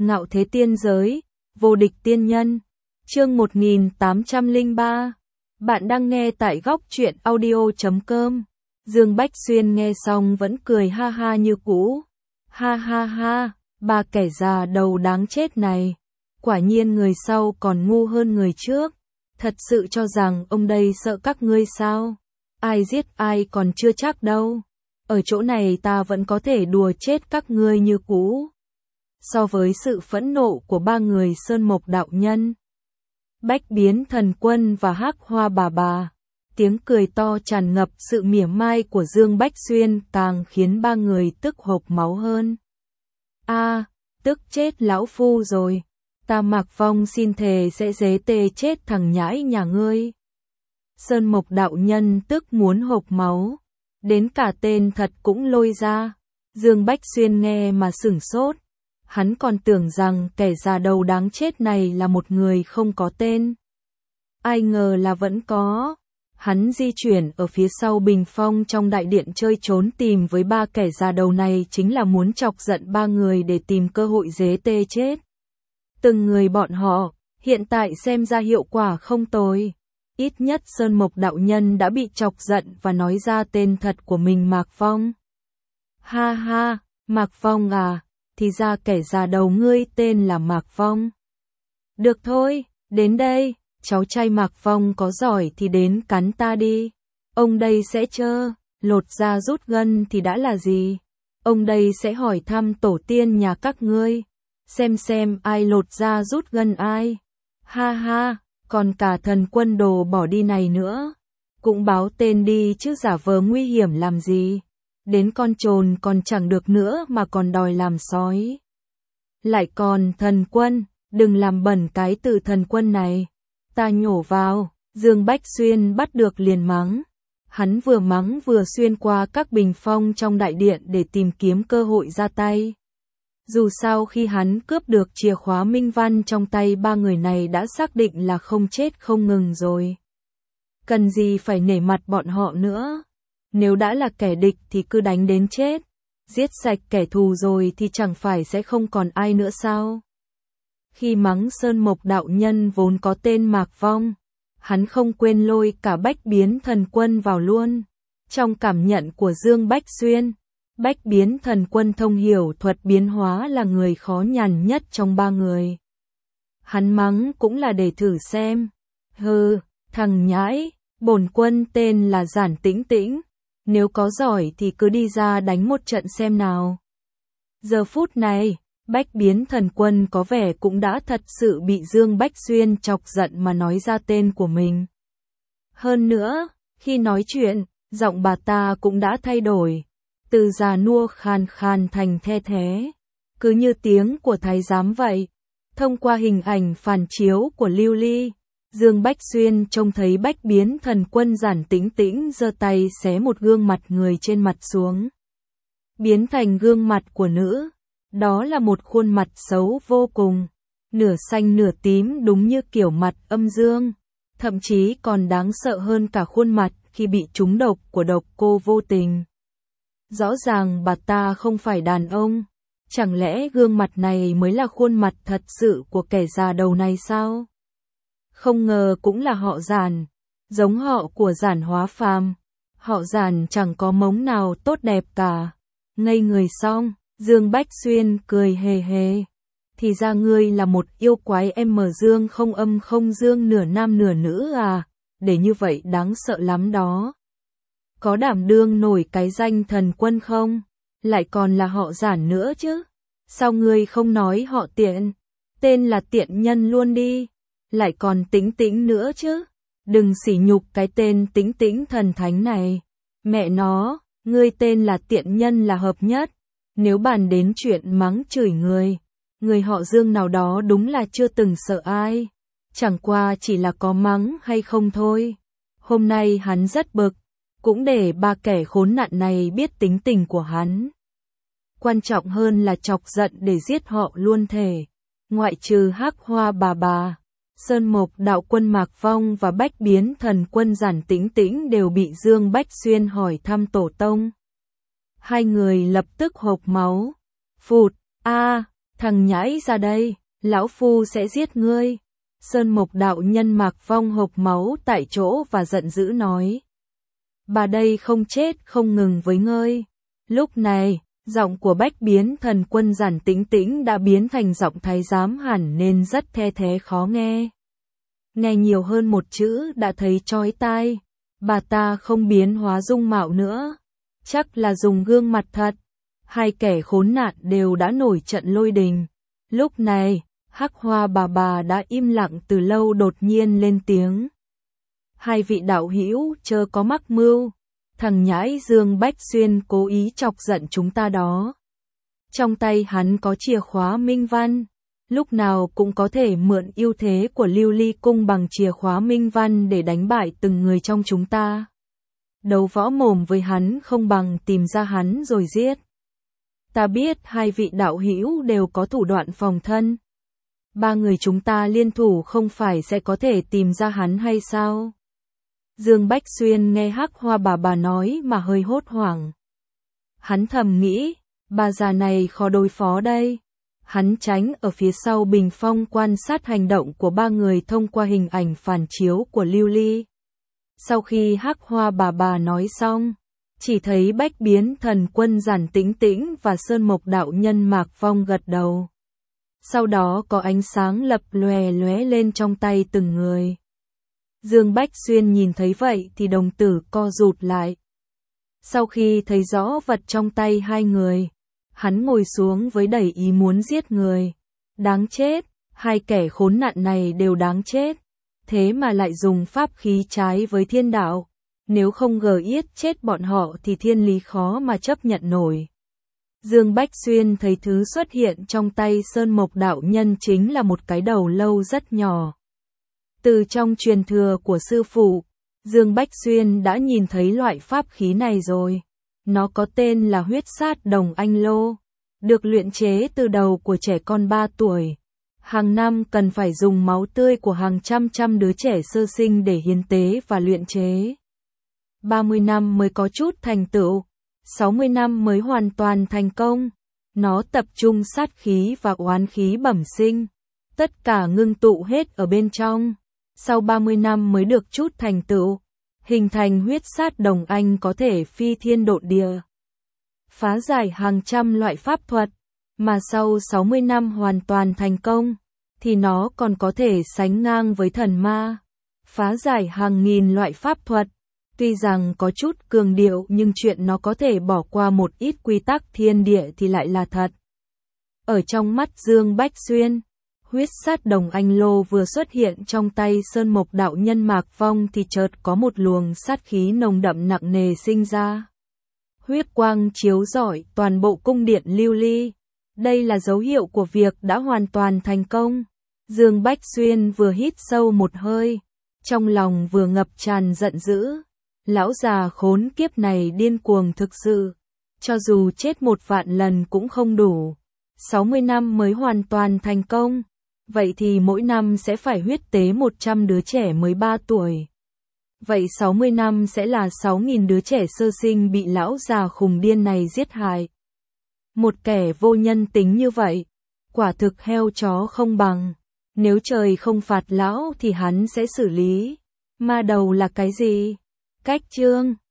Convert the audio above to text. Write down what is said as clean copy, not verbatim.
Ngạo thế tiên giới, vô địch tiên nhân. Chương 1803. Bạn đang nghe tại góc truyện audio.com. Dương Bách Xuyên nghe xong vẫn cười ha ha như cũ. Ha ha ha, ba kẻ già đầu đáng chết này. Quả nhiên người sau còn ngu hơn người trước. Thật sự cho rằng ông đây sợ các ngươi sao? Ai giết ai còn chưa chắc đâu. Ở chỗ này ta vẫn có thể đùa chết các ngươi như cũ. So với sự phẫn nộ của ba người Sơn Mộc đạo nhân, Bách Biến Thần Quân và Hắc Hoa bà, tiếng cười to tràn ngập sự mỉa mai của Dương Bách Xuyên càng khiến ba người tức hộc máu hơn. A, tức chết lão phu rồi, ta Mạc Phong xin thề sẽ dế tê chết thằng nhãi nhà ngươi. Sơn Mộc đạo nhân tức muốn hộc máu, đến cả tên thật cũng lôi ra. Dương Bách Xuyên nghe mà sửng sốt. Hắn còn tưởng rằng kẻ già đầu đáng chết này là một người không có tên. Ai ngờ là vẫn có. Hắn di chuyển ở phía sau bình phong trong đại điện chơi trốn tìm với ba kẻ già đầu này chính là muốn chọc giận ba người để tìm cơ hội dế tê chết. Từng người bọn họ, hiện tại xem ra hiệu quả không tồi. Ít nhất Sơn Mộc đạo nhân đã bị chọc giận và nói ra tên thật của mình Mạc Phong. Ha ha, Mạc Phong à, thì ra kẻ già đầu ngươi tên là Mạc Phong. Được thôi, đến đây, cháu trai Mạc Phong có giỏi thì đến cắn ta đi. Ông đây sẽ lột da rút gân thì đã là gì? Ông đây sẽ hỏi thăm tổ tiên nhà các ngươi, xem ai lột da rút gân ai. Ha ha, còn cả thần quân đồ bỏ đi này nữa. Cũng báo tên đi chứ giả vờ nguy hiểm làm gì. Đến con trồn còn chẳng được nữa mà còn đòi làm sói. Lại còn thần quân, đừng làm bẩn cái từ thần quân này. Ta nhổ vào, Dương Bách Xuyên bắt được liền mắng. Hắn vừa mắng vừa xuyên qua các bình phong trong đại điện để tìm kiếm cơ hội ra tay. Dù sao khi hắn cướp được chìa khóa minh văn trong tay ba người này đã xác định là không chết không ngừng rồi. Cần gì phải nể mặt bọn họ nữa. Nếu đã là kẻ địch thì cứ đánh đến chết. Giết sạch kẻ thù rồi thì chẳng phải sẽ không còn ai nữa sao? Khi mắng Sơn Mộc đạo nhân vốn có tên Mạc Phong, hắn không quên lôi cả Bách Biến Thần Quân vào luôn. Trong cảm nhận của Dương Bách Xuyên, Bách Biến Thần Quân thông hiểu thuật biến hóa là người khó nhằn nhất trong ba người. Hắn mắng cũng là để thử xem. Hừ, thằng nhãi, bổn quân tên là Giản Tĩnh Tĩnh. Nếu có giỏi thì cứ đi ra đánh một trận xem nào. Giờ phút này, Bách Biến Thần Quân có vẻ cũng đã thật sự bị Dương Bách Xuyên chọc giận mà nói ra tên của mình. Hơn nữa, khi nói chuyện, giọng bà ta cũng đã thay đổi. Từ già nua khàn khàn thành the thế. Cứ như tiếng của thái giám vậy. Thông qua hình ảnh phản chiếu của lưu ly, Dương Bách Xuyên trông thấy Bách Biến Thần Quân Giản Tĩnh Tĩnh giơ tay xé một gương mặt người trên mặt xuống. Biến thành gương mặt của nữ. Đó là một khuôn mặt xấu vô cùng. Nửa xanh nửa tím đúng như kiểu mặt âm dương. Thậm chí còn đáng sợ hơn cả khuôn mặt khi bị trúng độc của độc cô vô tình. Rõ ràng bà ta không phải đàn ông. Chẳng lẽ gương mặt này mới là khuôn mặt thật sự của kẻ già đầu này sao? Không ngờ cũng là họ Giản, giống họ của Giản Hóa Phàm. Họ Giản chẳng có mống nào tốt đẹp cả. Ngây người xong, Dương Bách Xuyên cười hề hề. Thì ra ngươi là một yêu quái em mờ dương không âm không dương nửa nam nửa nữ à, để như vậy đáng sợ lắm đó. Có đảm đương nổi cái danh thần quân không? Lại còn là họ Giản nữa chứ. Sao ngươi không nói họ Tiện? Tên là Tiện Nhân luôn đi. Lại còn Tĩnh Tĩnh nữa chứ. Đừng sỉ nhục cái tên Tĩnh Tĩnh thần thánh này. Mẹ nó, ngươi tên là Tiện Nhân là hợp nhất. Nếu bàn đến chuyện mắng chửi người họ Dương nào đó đúng là chưa từng sợ ai. Chẳng qua chỉ là có mắng hay không thôi. Hôm nay hắn rất bực, cũng để ba kẻ khốn nạn này biết tính tình của hắn. Quan trọng hơn là chọc giận để giết họ luôn thể. Ngoại trừ Hắc Hoa bà, Sơn Mộc đạo quân Mạc Phong và Bách Biến Thần Quân Giản Tĩnh Tĩnh đều bị Dương Bách Xuyên hỏi thăm tổ tông. Hai người lập tức hộc máu. Phụt, Thằng nhãi ra đây, lão phu sẽ giết ngươi. Sơn Mộc đạo nhân Mạc Phong hộc máu tại chỗ và giận dữ nói. Bà đây không chết không ngừng với ngươi. Lúc này, giọng của Bách Biến Thần Quân Giản Tĩnh Tĩnh đã biến thành giọng thái giám hẳn nên rất the thé khó nghe. Nghe nhiều hơn một chữ đã thấy chói tai. Bà ta không biến hóa dung mạo nữa, chắc là dùng gương mặt thật. Hai kẻ khốn nạn đều đã nổi trận lôi đình. Lúc này, Hắc Hoa bà đã im lặng từ lâu đột nhiên lên tiếng. Hai vị đạo hữu chớ có mắc mưu, thằng nhãi Dương Bách Xuyên cố ý chọc giận chúng ta đó. Trong tay hắn có chìa khóa minh văn, lúc nào cũng có thể mượn ưu thế của Lưu Ly Cung bằng chìa khóa minh văn để đánh bại từng người trong chúng ta. Đấu võ mồm với hắn không bằng tìm ra hắn rồi giết. Ta biết hai vị đạo hữu đều có thủ đoạn phòng thân. Ba người chúng ta liên thủ không phải sẽ có thể tìm ra hắn hay sao? Dương Bách Xuyên nghe Hắc Hoa bà nói mà hơi hốt hoảng. Hắn thầm nghĩ, bà già này khó đối phó đây. Hắn tránh ở phía sau bình phong quan sát hành động của ba người thông qua hình ảnh phản chiếu của Lưu Ly. Sau khi Hắc Hoa bà nói xong, chỉ thấy Bách Biến Thần Quân Giản Tĩnh Tĩnh và Sơn Mộc đạo nhân Mạc Phong gật đầu. Sau đó có ánh sáng lập lòe lóe lên trong tay từng người. Dương Bách Xuyên nhìn thấy vậy thì đồng tử co rụt lại. Sau khi thấy rõ vật trong tay hai người, hắn ngồi xuống với đầy ý muốn giết người. Đáng chết, hai kẻ khốn nạn này đều đáng chết. Thế mà lại dùng pháp khí trái với thiên đạo. Nếu không yết chết bọn họ thì thiên lý khó mà chấp nhận nổi. Dương Bách Xuyên thấy thứ xuất hiện trong tay Sơn Mộc đạo nhân chính là một cái đầu lâu rất nhỏ. Từ trong truyền thừa của sư phụ, Dương Bách Xuyên đã nhìn thấy loại pháp khí này rồi. Nó có tên là huyết sát đồng anh lô, được luyện chế từ đầu của trẻ con 3 tuổi. Hàng năm cần phải dùng máu tươi của hàng trăm đứa trẻ sơ sinh để hiến tế và luyện chế. 30 năm mới có chút thành tựu, 60 năm mới hoàn toàn thành công. Nó tập trung sát khí và oán khí bẩm sinh, tất cả ngưng tụ hết ở bên trong. Sau 30 năm mới được chút thành tựu, hình thành huyết sát đồng anh có thể phi thiên độn địa, phá giải hàng trăm loại pháp thuật, mà sau 60 năm hoàn toàn thành công, thì nó còn có thể sánh ngang với thần ma, phá giải hàng nghìn loại pháp thuật. Tuy rằng có chút cường điệu nhưng chuyện nó có thể bỏ qua một ít quy tắc thiên địa thì lại là thật. Ở trong mắt Dương Bách Xuyên, huyết sát đồng anh lô vừa xuất hiện trong tay Sơn Mộc đạo nhân Mạc Phong thì chợt có một luồng sát khí nồng đậm nặng nề sinh ra. Huyết quang chiếu rọi toàn bộ cung điện Lưu Ly. Đây là dấu hiệu của việc đã hoàn toàn thành công. Dương Bách Xuyên vừa hít sâu một hơi, trong lòng vừa ngập tràn giận dữ. Lão già khốn kiếp này điên cuồng thực sự, cho dù chết 1 vạn lần cũng không đủ. 60 năm mới hoàn toàn thành công, vậy thì mỗi năm sẽ phải huyết tế 100 đứa trẻ mới 3 tuổi. Vậy 60 năm sẽ là 6.000 đứa trẻ sơ sinh bị lão già khùng điên này giết hại. Một kẻ vô nhân tính như vậy, quả thực heo chó không bằng. Nếu trời không phạt lão thì hắn sẽ xử lý. Ma đầu là cái gì? Cách chương